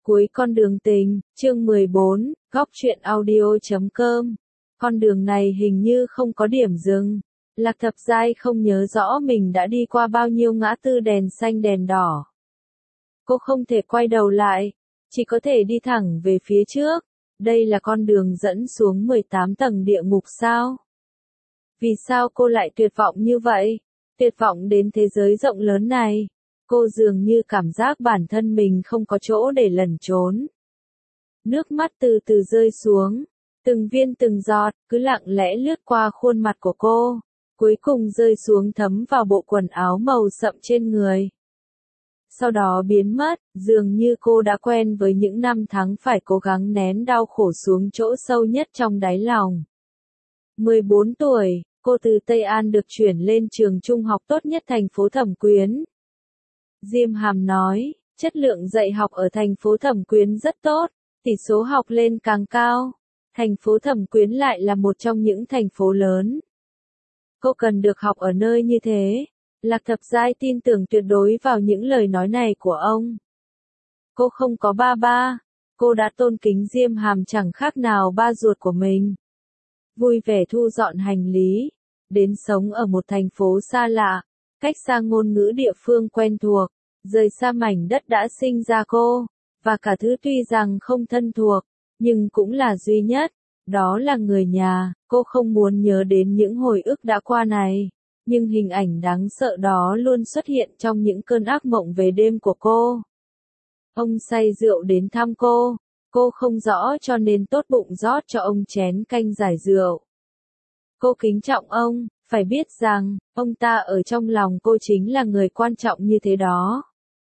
Cuối con đường tình, chương 14, góc truyện audio.com. Con đường này hình như không có điểm dừng. Lạc Thập Giai không nhớ rõ mình đã đi qua bao nhiêu ngã tư đèn xanh đèn đỏ. Cô không thể quay đầu lại, chỉ có thể đi thẳng về phía trước. Đây là con đường dẫn xuống 18 tầng địa ngục sao? Vì sao cô lại tuyệt vọng như vậy? Tuyệt vọng đến thế giới rộng lớn này. Cô dường như cảm giác bản thân mình không có chỗ để lẩn trốn. Nước mắt từ từ rơi xuống, từng viên từng giọt, cứ lặng lẽ lướt qua khuôn mặt của cô, cuối cùng rơi xuống thấm vào bộ quần áo màu sậm trên người. Sau đó biến mất, dường như cô đã quen với những năm tháng phải cố gắng nén đau khổ xuống chỗ sâu nhất trong đáy lòng. 14 tuổi, cô từ Tây An được chuyển lên trường trung học tốt nhất thành phố Thẩm Quyến. Diêm Hàm nói, chất lượng dạy học ở thành phố Thẩm Quyến rất tốt, tỷ số học lên càng cao. Thành phố Thẩm Quyến lại là một trong những thành phố lớn. Cô cần được học ở nơi như thế. Lạc Thập Giai tin tưởng tuyệt đối vào những lời nói này của ông. Cô không có ba, cô đã tôn kính Diêm Hàm chẳng khác nào ba ruột của mình. Vui vẻ thu dọn hành lý, đến sống ở một thành phố xa lạ, cách xa ngôn ngữ địa phương quen thuộc, rời xa mảnh đất đã sinh ra cô, và cả thứ tuy rằng không thân thuộc, nhưng cũng là duy nhất, đó là người nhà. Cô không muốn nhớ đến những hồi ức đã qua này, nhưng hình ảnh đáng sợ đó luôn xuất hiện trong những cơn ác mộng về đêm của cô. Ông say rượu đến thăm cô không rõ cho nên tốt bụng rót cho ông chén canh giải rượu. Cô kính trọng ông, phải biết rằng, ông ta ở trong lòng cô chính là người quan trọng như thế đó.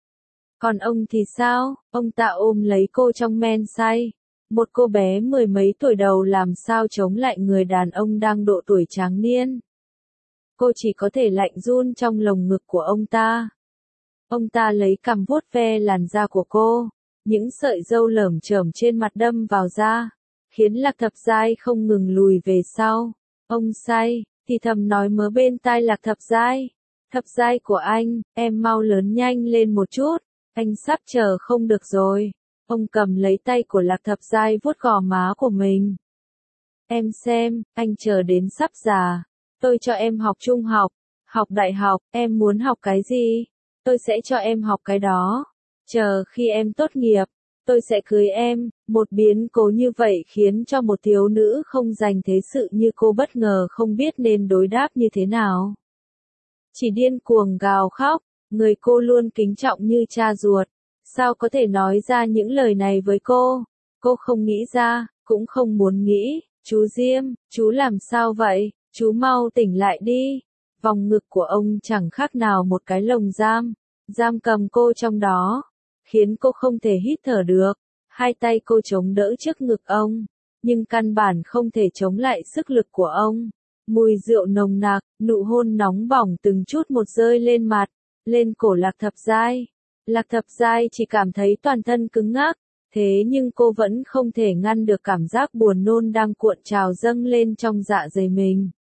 Còn ông thì sao? Ông ta ôm lấy cô trong men say. Một cô bé mười mấy tuổi đầu làm sao chống lại người đàn ông đang độ tuổi tráng niên. Cô chỉ có thể lạnh run trong lồng ngực của ông ta. Ông ta lấy cằm vuốt ve làn da của cô. Những sợi râu lởm chởm trên mặt đâm vào da, khiến Lạc Thập Giai không ngừng lùi về sau. Ông say, thì thầm nói mớ bên tai Lạc Thập Giai. Thập Giai của anh, em mau lớn nhanh lên một chút, anh sắp chờ không được rồi. Ông cầm lấy tay của Lạc Thập Giai vuốt gò má của mình. Em xem, anh chờ đến sắp già. Tôi cho em học trung học, học đại học, em muốn học cái gì? Tôi sẽ cho em học cái đó. Chờ khi em tốt nghiệp, tôi sẽ cưới em. Một biến cố như vậy khiến cho một thiếu nữ không dành thế sự như cô bất ngờ không biết nên đối đáp như thế nào. Chỉ điên cuồng gào khóc, người cô luôn kính trọng như cha ruột. Sao có thể nói ra những lời này với cô? Cô không nghĩ ra, cũng không muốn nghĩ. Chú Diêm, chú làm sao vậy? Chú mau tỉnh lại đi. Vòng ngực của ông chẳng khác nào một cái lồng giam, giam cầm cô trong đó, khiến cô không thể hít thở được. Hai tay cô chống đỡ trước ngực ông, nhưng căn bản không thể chống lại sức lực của ông. Mùi rượu nồng nặc, nụ hôn nóng bỏng từng chút một rơi lên mặt, lên cổ Lạc Thập Giai. Lạc Thập Giai chỉ cảm thấy toàn thân cứng ngắc, thế nhưng cô vẫn không thể ngăn được cảm giác buồn nôn đang cuộn trào dâng lên trong dạ dày mình.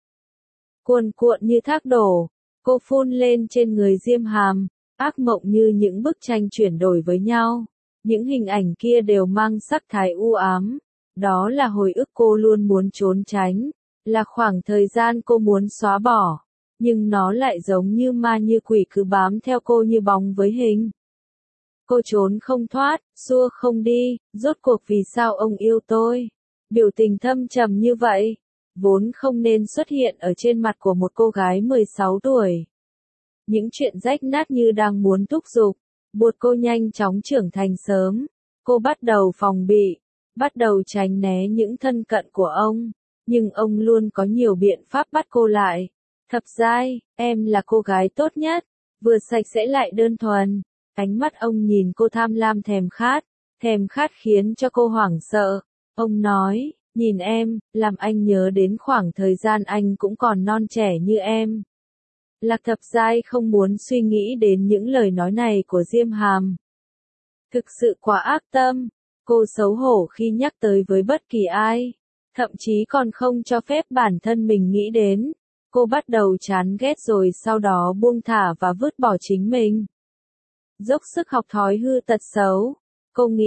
Cuồn cuộn như thác đổ, cô phun lên trên người Diêm Hàm, ác mộng như những bức tranh chuyển đổi với nhau. Những hình ảnh kia đều mang sắc thái u ám. Đó là hồi ức cô luôn muốn trốn tránh, là khoảng thời gian cô muốn xóa bỏ. Nhưng nó lại giống như ma như quỷ cứ bám theo cô như bóng với hình. Cô trốn không thoát, xua không đi, rốt cuộc vì sao ông yêu tôi? Biểu tình thâm trầm như vậy, vốn không nên xuất hiện ở trên mặt của một cô gái 16 tuổi. Những chuyện rách nát như đang muốn thúc giục, buộc cô nhanh chóng trưởng thành sớm. Cô bắt đầu phòng bị, bắt đầu tránh né những thân cận của ông, nhưng ông luôn có nhiều biện pháp bắt cô lại. Thập Giai, em là cô gái tốt nhất, vừa sạch sẽ lại đơn thuần. Ánh mắt ông nhìn cô tham lam thèm khát khiến cho cô hoảng sợ. Ông nói, nhìn em, làm anh nhớ đến khoảng thời gian anh cũng còn non trẻ như em. Lạc Thập Giai không muốn suy nghĩ đến những lời nói này của Diêm Hàm. Thực sự quá ác tâm, cô xấu hổ khi nhắc tới với bất kỳ ai, thậm chí còn không cho phép bản thân mình nghĩ đến. Cô bắt đầu chán ghét rồi sau đó buông thả và vứt bỏ chính mình. Dốc sức học thói hư tật xấu. Cô nghĩ,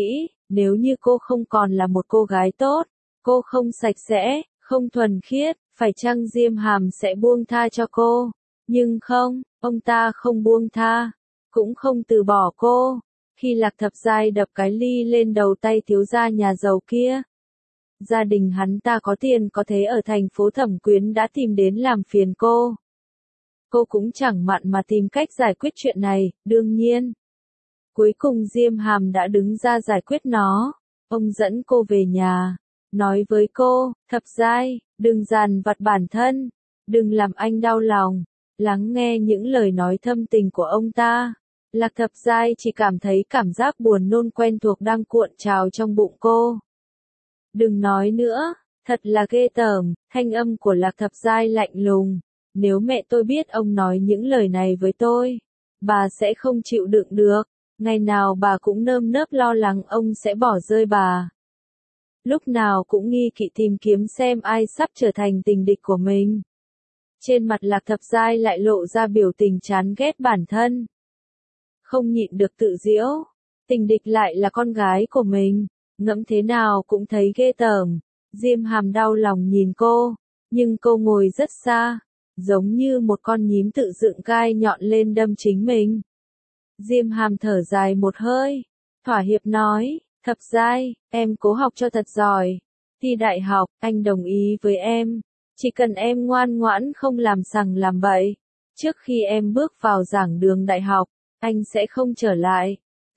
Nếu như cô không còn là một cô gái tốt, cô không sạch sẽ, không thuần khiết, phải chăng Diêm Hàm sẽ buông tha cho cô? Nhưng không, ông ta không buông tha, cũng không từ bỏ cô. Khi Lạc Thập Giai đập cái ly lên đầu tay thiếu gia nhà giàu kia, gia đình hắn ta có tiền có thế ở thành phố Thẩm Quyến đã tìm đến làm phiền cô. Cô cũng chẳng mặn mà tìm cách giải quyết chuyện này, đương nhiên. Cuối cùng Diêm Hàm đã đứng ra giải quyết nó. Ông dẫn cô về nhà, nói với cô, Thập Giai, đừng dằn vặt bản thân, đừng làm anh đau lòng. Lắng nghe những lời nói thâm tình của ông ta, Lạc Thập Giai chỉ cảm thấy cảm giác buồn nôn quen thuộc đang cuộn trào trong bụng cô. Đừng nói nữa, thật là ghê tởm, thanh âm của Lạc Thập Giai lạnh lùng. Nếu mẹ tôi biết ông nói những lời này với tôi, bà sẽ không chịu đựng được. Ngày nào bà cũng nơm nớp lo lắng ông sẽ bỏ rơi bà. Lúc nào cũng nghi kỵ tìm kiếm xem ai sắp trở thành tình địch của mình. Trên mặt Lạc Thập Giai lại lộ ra biểu tình chán ghét bản thân. Không nhịn được tự giễu, tình địch lại là con gái của mình, ngẫm thế nào cũng thấy ghê tởm. Diêm Hàm đau lòng nhìn cô, nhưng cô ngồi rất xa, giống như một con nhím tự dựng gai nhọn lên đâm chính mình. Diêm Hàm thở dài một hơi, thỏa hiệp nói, Thập Giai, em cố học cho thật giỏi. Thi đại học, anh đồng ý với em. Chỉ cần em ngoan ngoãn không làm sằng làm bậy. Trước khi em bước vào giảng đường đại học, anh sẽ không trở lại.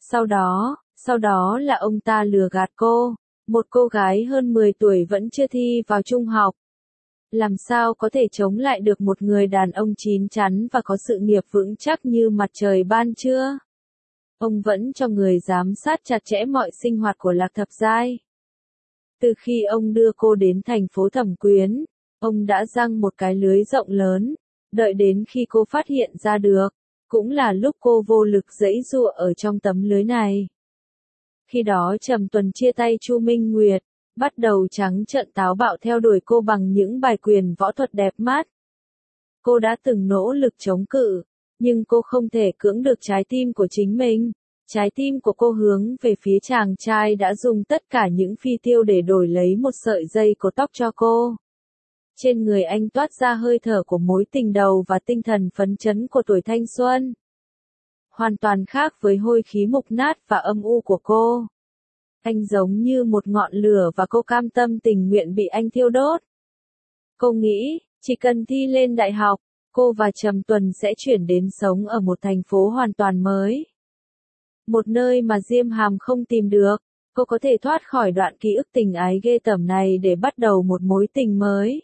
Sau đó là ông ta lừa gạt cô. Một cô gái hơn 10 tuổi vẫn chưa thi vào trung học. Làm sao có thể chống lại được một người đàn ông chín chắn và có sự nghiệp vững chắc như mặt trời ban trưa? Ông vẫn cho người giám sát chặt chẽ mọi sinh hoạt của Lạc Thập Giai. Từ khi ông đưa cô đến thành phố Thẩm Quyến, ông đã giăng một cái lưới rộng lớn, đợi đến khi cô phát hiện ra được, cũng là lúc cô vô lực giãy giụa ở trong tấm lưới này. Khi đó Trầm Tuần chia tay Chu Minh Nguyệt, bắt đầu trắng trợn táo bạo theo đuổi cô bằng những bài quyền võ thuật đẹp mắt. Cô đã từng nỗ lực chống cự, nhưng cô không thể cưỡng được trái tim của chính mình. Trái tim của cô hướng về phía chàng trai đã dùng tất cả những phi tiêu để đổi lấy một sợi dây cột tóc cho cô. Trên người anh toát ra hơi thở của mối tình đầu và tinh thần phấn chấn của tuổi thanh xuân. Hoàn toàn khác với hôi khí mục nát và âm u của cô. Anh giống như một ngọn lửa và cô cam tâm tình nguyện bị anh thiêu đốt. Cô nghĩ, chỉ cần thi lên đại học, cô và Trầm Tuần sẽ chuyển đến sống ở một thành phố hoàn toàn mới. Một nơi mà Diêm Hàm không tìm được, cô có thể thoát khỏi đoạn ký ức tình ái ghê tởm này để bắt đầu một mối tình mới.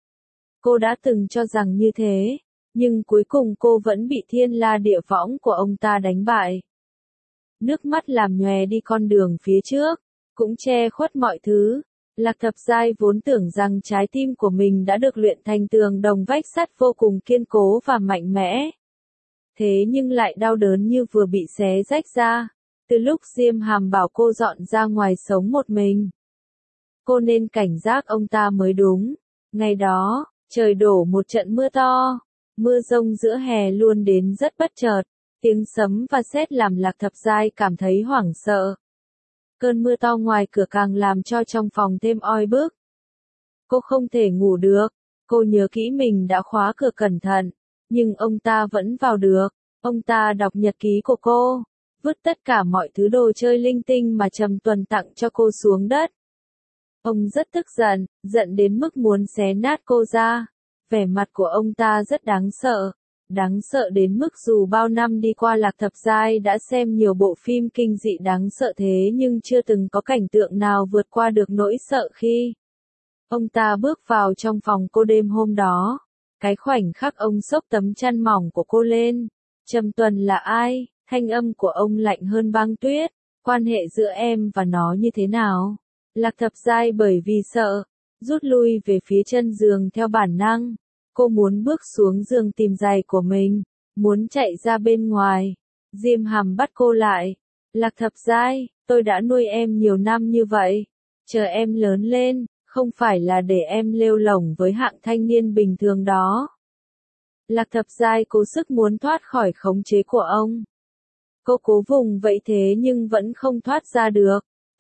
Cô đã từng cho rằng như thế, nhưng cuối cùng cô vẫn bị thiên la địa võng của ông ta đánh bại. Nước mắt làm nhòe đi con đường phía trước, cũng che khuất mọi thứ. Lạc Thập Giai vốn tưởng rằng trái tim của mình đã được luyện thành tường đồng vách sắt vô cùng kiên cố và mạnh mẽ. Thế nhưng lại đau đớn như vừa bị xé rách ra, từ lúc Diêm Hàm bảo cô dọn ra ngoài sống một mình. Cô nên cảnh giác ông ta mới đúng. Ngày đó, trời đổ một trận mưa to, mưa rông giữa hè luôn đến rất bất chợt, tiếng sấm và sét làm Lạc Thập Giai cảm thấy hoảng sợ. Cơn mưa to ngoài cửa càng làm cho trong phòng thêm oi bức. Cô không thể ngủ được, cô nhớ kỹ mình đã khóa cửa cẩn thận, nhưng ông ta vẫn vào được. Ông ta đọc nhật ký của cô, vứt tất cả mọi thứ đồ chơi linh tinh mà Trầm Tuần tặng cho cô xuống đất. Ông rất tức giận, giận đến mức muốn xé nát cô ra. Vẻ mặt của ông ta rất đáng sợ đến mức dù bao năm đi qua Lạc Thập Giai đã xem nhiều bộ phim kinh dị đáng sợ thế nhưng chưa từng có cảnh tượng nào vượt qua được nỗi sợ khi ông ta bước vào trong phòng cô đêm hôm đó. Cái khoảnh khắc ông xốc tấm chăn mỏng của cô lên. Trầm Tuần là ai? Thanh âm của ông lạnh hơn băng tuyết. Quan hệ giữa em và nó như thế nào? Lạc Thập Giai bởi vì sợ, rút lui về phía chân giường theo bản năng. Cô muốn bước xuống giường tìm giày của mình, muốn chạy ra bên ngoài. Diêm Hàm bắt cô lại. Lạc Thập Giai, tôi đã nuôi em nhiều năm như vậy. Chờ em lớn lên, không phải là để em lêu lổng với hạng thanh niên bình thường đó. Lạc Thập Giai cố sức muốn thoát khỏi khống chế của ông. Cô cố vùng vẫy thế nhưng vẫn không thoát ra được.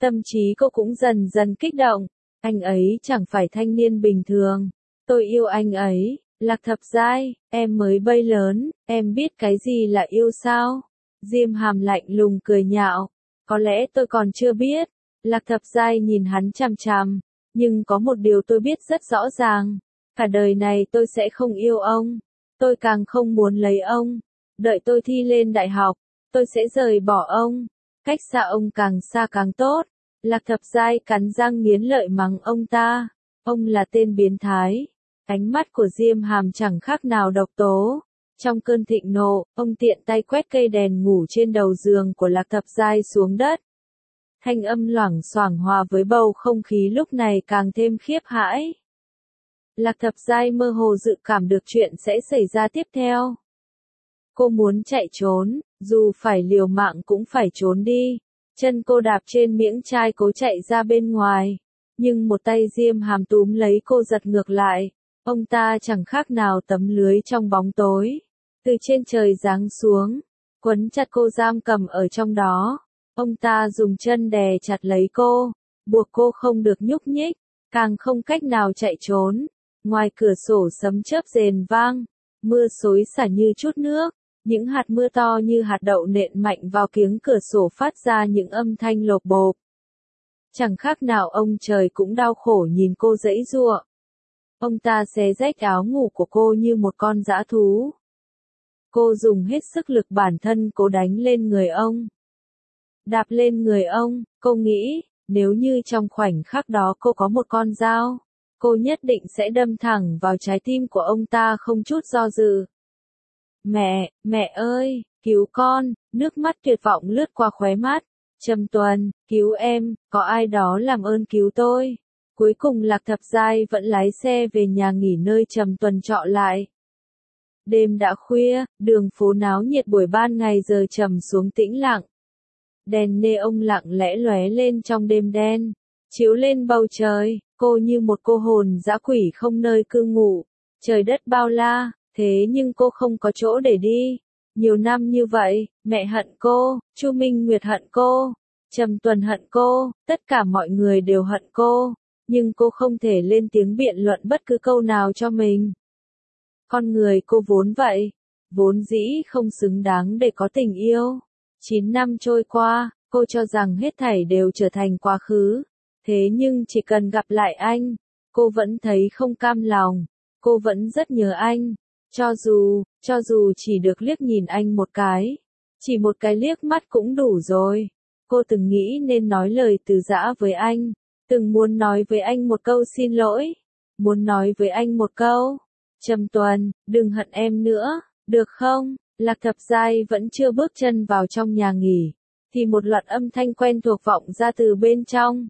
Tâm trí cô cũng dần dần kích động. Anh ấy chẳng phải thanh niên bình thường. Tôi yêu anh ấy. Lạc Thập Giai, em mới bay lớn, em biết cái gì là yêu sao? Diêm Hàm lạnh lùng cười nhạo. Có lẽ tôi còn chưa biết. Lạc Thập Giai nhìn hắn chằm chằm. Nhưng có một điều tôi biết rất rõ ràng. Cả đời này tôi sẽ không yêu ông. Tôi càng không muốn lấy ông. Đợi tôi thi lên đại học, tôi sẽ rời bỏ ông. Cách xa ông càng xa càng tốt. Lạc Thập Giai cắn răng nghiến lợi mắng ông ta. Ông là tên biến thái. Ánh mắt của Diêm Hàm chẳng khác nào độc tố. Trong cơn thịnh nộ, ông tiện tay quét cây đèn ngủ trên đầu giường của Lạc Thập Giai xuống đất. Thanh âm loảng xoảng hòa với bầu không khí lúc này càng thêm khiếp hãi. Lạc Thập Giai mơ hồ dự cảm được chuyện sẽ xảy ra tiếp theo. Cô muốn chạy trốn, dù phải liều mạng cũng phải trốn đi. Chân cô đạp trên miếng chai cố chạy ra bên ngoài. Nhưng một tay Diêm Hàm túm lấy cô giật ngược lại. Ông ta chẳng khác nào tấm lưới trong bóng tối. Từ trên trời giáng xuống, quấn chặt cô giam cầm ở trong đó. Ông ta dùng chân đè chặt lấy cô, buộc cô không được nhúc nhích, càng không cách nào chạy trốn. Ngoài cửa sổ sấm chớp rền vang, mưa xối xả như chút nước. Những hạt mưa to như hạt đậu nện mạnh vào kiếng cửa sổ phát ra những âm thanh lộp bộp. Chẳng khác nào ông trời cũng đau khổ nhìn cô giãy giụa. Ông ta xé rách áo ngủ của cô như một con dã thú. Cô dùng hết sức lực bản thân cố đánh lên người ông. Đạp lên người ông, cô nghĩ, nếu như trong khoảnh khắc đó cô có một con dao, cô nhất định sẽ đâm thẳng vào trái tim của ông ta không chút do dự. Mẹ ơi, cứu con, nước mắt tuyệt vọng lướt qua khóe mắt. Trầm Tuần, cứu em, có ai đó làm ơn cứu tôi. Cuối cùng Lạc Thập Giai vẫn lái xe về nhà nghỉ nơi Trầm Tuần trọ lại. Đêm đã khuya, đường phố náo nhiệt buổi ban ngày giờ trầm xuống tĩnh lặng. Đèn neon lặng lẽ lóe lên trong đêm đen, chiếu lên bầu trời, cô như một cô hồn dã quỷ không nơi cư ngụ. Trời đất bao la, thế nhưng cô không có chỗ để đi. Nhiều năm như vậy, mẹ hận cô, Chu Minh Nguyệt hận cô, Trầm Tuần hận cô, tất cả mọi người đều hận cô, nhưng cô không thể lên tiếng biện luận bất cứ câu nào cho mình. Con người cô vốn vậy, vốn dĩ không xứng đáng để có tình yêu. 9 năm trôi qua, cô cho rằng hết thảy đều trở thành quá khứ. Thế nhưng chỉ cần gặp lại anh, cô vẫn thấy không cam lòng, cô vẫn rất nhớ anh. Cho dù chỉ được liếc nhìn anh một cái, chỉ một cái liếc mắt cũng đủ rồi. Cô từng nghĩ nên nói lời từ giã với anh, từng muốn nói với anh một câu xin lỗi, muốn nói với anh một câu, Trầm Tuần, đừng hận em nữa, được không? Lạc Thập Giai vẫn chưa bước chân vào trong nhà nghỉ, thì một loạt âm thanh quen thuộc vọng ra từ bên trong.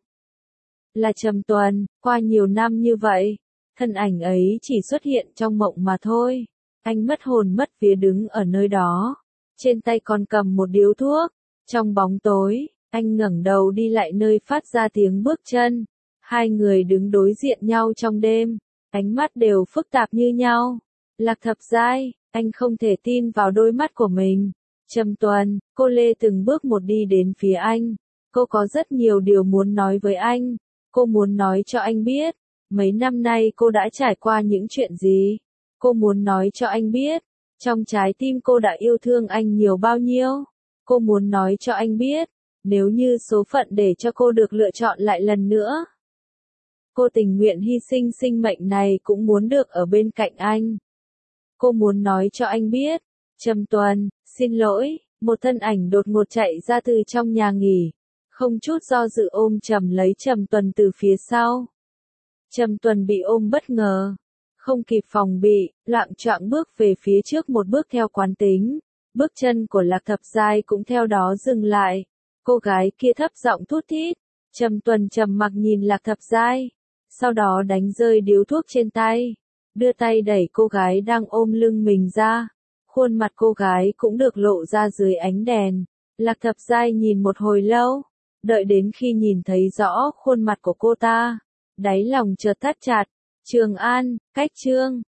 Là Trầm Tuần, qua nhiều năm như vậy, thân ảnh ấy chỉ xuất hiện trong mộng mà thôi. Anh mất hồn mất vía đứng ở nơi đó, trên tay còn cầm một điếu thuốc. Trong bóng tối, anh ngẩng đầu đi lại nơi phát ra tiếng bước chân. Hai người đứng đối diện nhau trong đêm, ánh mắt đều phức tạp như nhau. Lạc Thập Giai, anh không thể tin vào đôi mắt của mình. Trầm Tuần, cô lê từng bước một đi đến phía anh. Cô có rất nhiều điều muốn nói với anh. Cô muốn nói cho anh biết, mấy năm nay cô đã trải qua những chuyện gì. Cô muốn nói cho anh biết, trong trái tim cô đã yêu thương anh nhiều bao nhiêu. Cô muốn nói cho anh biết, nếu như số phận để cho cô được lựa chọn lại lần nữa, cô tình nguyện hy sinh sinh mệnh này cũng muốn được ở bên cạnh anh. Cô muốn nói cho anh biết, Trầm Tuần, xin lỗi, một thân ảnh đột ngột chạy ra từ trong nhà nghỉ, không chút do dự ôm chầm lấy Trầm Tuần từ phía sau. Trầm Tuần bị ôm bất ngờ, không kịp phòng bị, loạng choạng bước về phía trước một bước theo quán tính. Bước chân của Lạc Thập Giai cũng theo đó dừng lại. Cô gái kia thấp giọng thút thít. Trầm Tuần trầm mặc nhìn Lạc Thập Giai, sau đó đánh rơi điếu thuốc trên tay, đưa tay đẩy cô gái đang ôm lưng mình ra. Khuôn mặt cô gái cũng được lộ ra dưới ánh đèn. Lạc Thập Giai nhìn một hồi lâu, đợi đến khi nhìn thấy rõ khuôn mặt của cô ta, đáy lòng chợt thắt chặt. Trường An, cách Trương